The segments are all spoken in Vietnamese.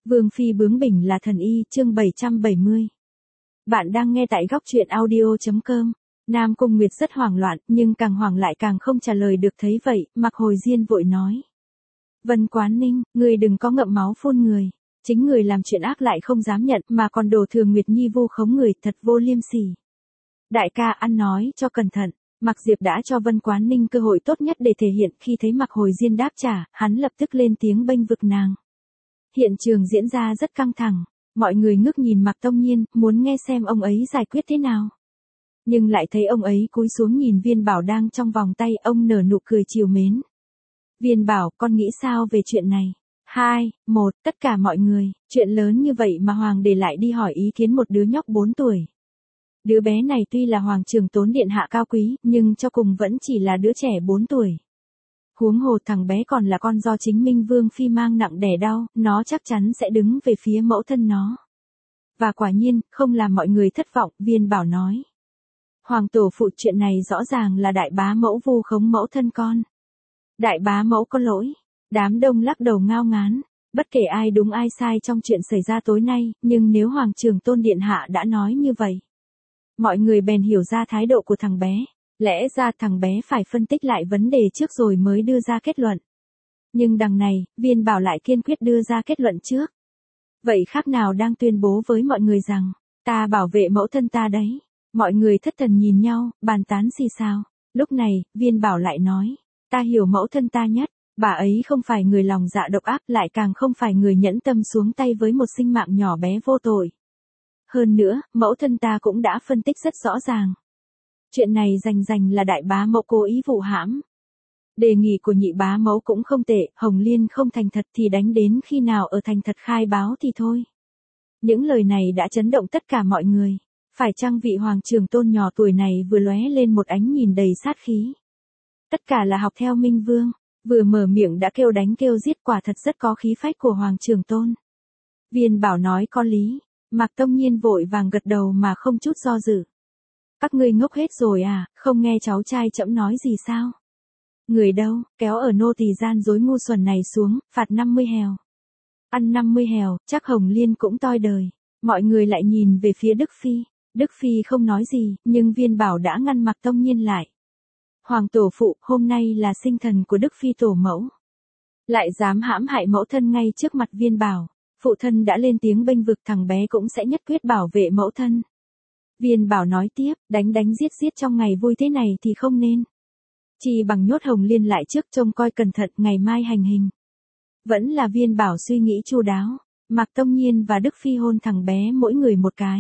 Vương phi bướng bỉnh là thần y, chương 770. Bạn đang nghe tại góc truyện audio.com. Nam Cung Nguyệt rất hoảng loạn, nhưng càng hoảng lại càng không trả lời được, thấy vậy, Mạc Hồi Diên vội nói. Vân Quán Ninh, người đừng có ngậm máu phun người. Chính người làm chuyện ác lại không dám nhận, mà còn đổ thừa Nguyệt Nhi vu khống người, thật vô liêm sỉ. Đại ca ăn nói cho cẩn thận. Mạc Diệp đã cho Vân Quán Ninh cơ hội tốt nhất để thể hiện, khi thấy Mạc Hồi Diên đáp trả, hắn lập tức lên tiếng bênh vực nàng. Hiện trường diễn ra rất căng thẳng, mọi người ngước nhìn Mạc Tông Nhiên, muốn nghe xem ông ấy giải quyết thế nào. Nhưng lại thấy ông ấy cúi xuống nhìn Viên Bảo đang trong vòng tay, ông nở nụ cười trìu mến. Viên Bảo, con nghĩ sao về chuyện này? 2, 1, tất cả mọi người, chuyện lớn như vậy mà Hoàng để lại đi hỏi ý kiến một đứa nhóc 4 tuổi. Đứa bé này tuy là Hoàng Trường Tốn điện hạ cao quý, nhưng cho cùng vẫn chỉ là đứa trẻ 4 tuổi. Huống hồ thằng bé còn là con do chính Minh Vương Phi mang nặng đẻ đau, nó chắc chắn sẽ đứng về phía mẫu thân nó. Và quả nhiên, không làm mọi người thất vọng, Viên Bảo nói. Hoàng tổ phụ, chuyện này rõ ràng là đại bá mẫu vu khống mẫu thân con. Đại bá mẫu có lỗi. Đám đông lắc đầu ngao ngán. Bất kể ai đúng ai sai trong chuyện xảy ra tối nay, nhưng nếu Hoàng Trường Tôn điện hạ đã nói như vậy, mọi người bèn hiểu ra thái độ của thằng bé. Lẽ ra thằng bé phải phân tích lại vấn đề trước rồi mới đưa ra kết luận. Nhưng đằng này, Viên Bảo lại kiên quyết đưa ra kết luận trước. Vậy khác nào đang tuyên bố với mọi người rằng, ta bảo vệ mẫu thân ta đấy. Mọi người thất thần nhìn nhau, bàn tán xì xào. Lúc này, Viên Bảo lại nói, ta hiểu mẫu thân ta nhất. Bà ấy không phải người lòng dạ độc ác, lại càng không phải người nhẫn tâm xuống tay với một sinh mạng nhỏ bé vô tội. Hơn nữa, mẫu thân ta cũng đã phân tích rất rõ ràng. Chuyện này rành là đại bá mẫu cố ý vụ hãm. Đề nghị của nhị bá mẫu cũng không tệ, Hồng Liên không thành thật thì đánh đến khi nào ở thành thật khai báo thì thôi. Những lời này đã chấn động tất cả mọi người. Phải chăng vị Hoàng Trường Tôn nhỏ tuổi này vừa lóe lên một ánh nhìn đầy sát khí. Tất cả là học theo Minh Vương, vừa mở miệng đã kêu đánh kêu giết, quả thật rất có khí phách của Hoàng Trường Tôn. Viên Bảo nói có lý, Mạc Tông Nhiên vội vàng gật đầu mà không chút do dự. Các ngươi ngốc hết rồi à, không nghe cháu trai trẫm nói gì sao? Người đâu, kéo ở nô tỳ gian dối ngu xuẩn này xuống, phạt 50 hèo. Ăn 50 hèo, chắc Hồng Liên cũng toi đời. Mọi người lại nhìn về phía Đức Phi. Đức Phi không nói gì, nhưng Viên Bảo đã ngăn Mạc Tông Nhiên lại. Hoàng tổ phụ, hôm nay là sinh thần của Đức Phi tổ mẫu. Lại dám hãm hại mẫu thân ngay trước mặt Viên Bảo. Phụ thân đã lên tiếng bênh vực, thằng bé cũng sẽ nhất quyết bảo vệ mẫu thân. Viên Bảo nói tiếp, đánh giết trong ngày vui thế này thì không nên. Chỉ bằng nhốt Hồng Liên lại trước, trông coi cẩn thận, ngày mai hành hình. Vẫn là Viên Bảo suy nghĩ chu đáo. Mạc Tông Nhiên và Đức Phi hôn thằng bé mỗi người một cái.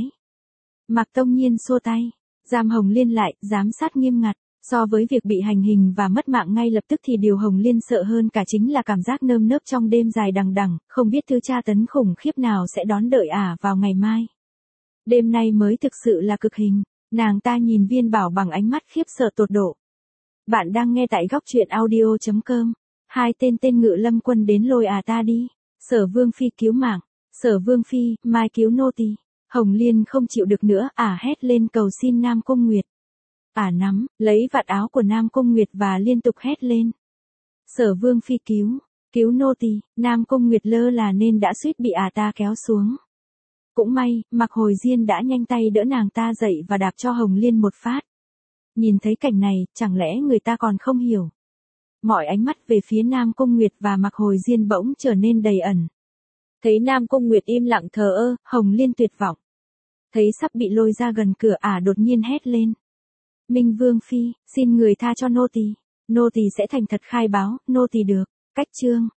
Mạc Tông Nhiên xua tay, giam Hồng Liên lại, giám sát nghiêm ngặt. So với việc bị hành hình và mất mạng ngay lập tức thì điều Hồng Liên sợ hơn cả chính là cảm giác nơm nớp trong đêm dài đằng đẵng, không biết thứ tra tấn khủng khiếp nào sẽ đón đợi vào ngày mai. Đêm nay mới thực sự là cực hình. Nàng ta nhìn Viên Bảo bằng ánh mắt khiếp sợ tột độ. Bạn đang nghe tại góc truyện audio.com. Hai tên Ngự Lâm quân đến lôi ta đi. Sở Vương Phi cứu mạng. Sở Vương Phi, mai cứu nô tỳ. Hồng Liên không chịu được nữa, hét lên cầu xin Nam Cung Nguyệt. Nắm lấy vạt áo của Nam Cung Nguyệt và liên tục hét lên. Sở Vương Phi cứu nô tỳ. Nam Cung Nguyệt lơ là nên đã suýt bị ta kéo xuống. Cũng may, Mạc Hồi Diên đã nhanh tay đỡ nàng ta dậy và đạp cho Hồng Liên một phát. Nhìn thấy cảnh này, chẳng lẽ người ta còn không hiểu. Mọi ánh mắt về phía Nam Cung Nguyệt và Mạc Hồi Diên bỗng trở nên đầy ẩn. Thấy Nam Cung Nguyệt im lặng thờ ơ, Hồng Liên tuyệt vọng. Thấy sắp bị lôi ra gần cửa, đột nhiên hét lên. Minh Vương Phi, xin người tha cho nô tỳ. Nô tỳ sẽ thành thật khai báo, nô tỳ được. Cách chương.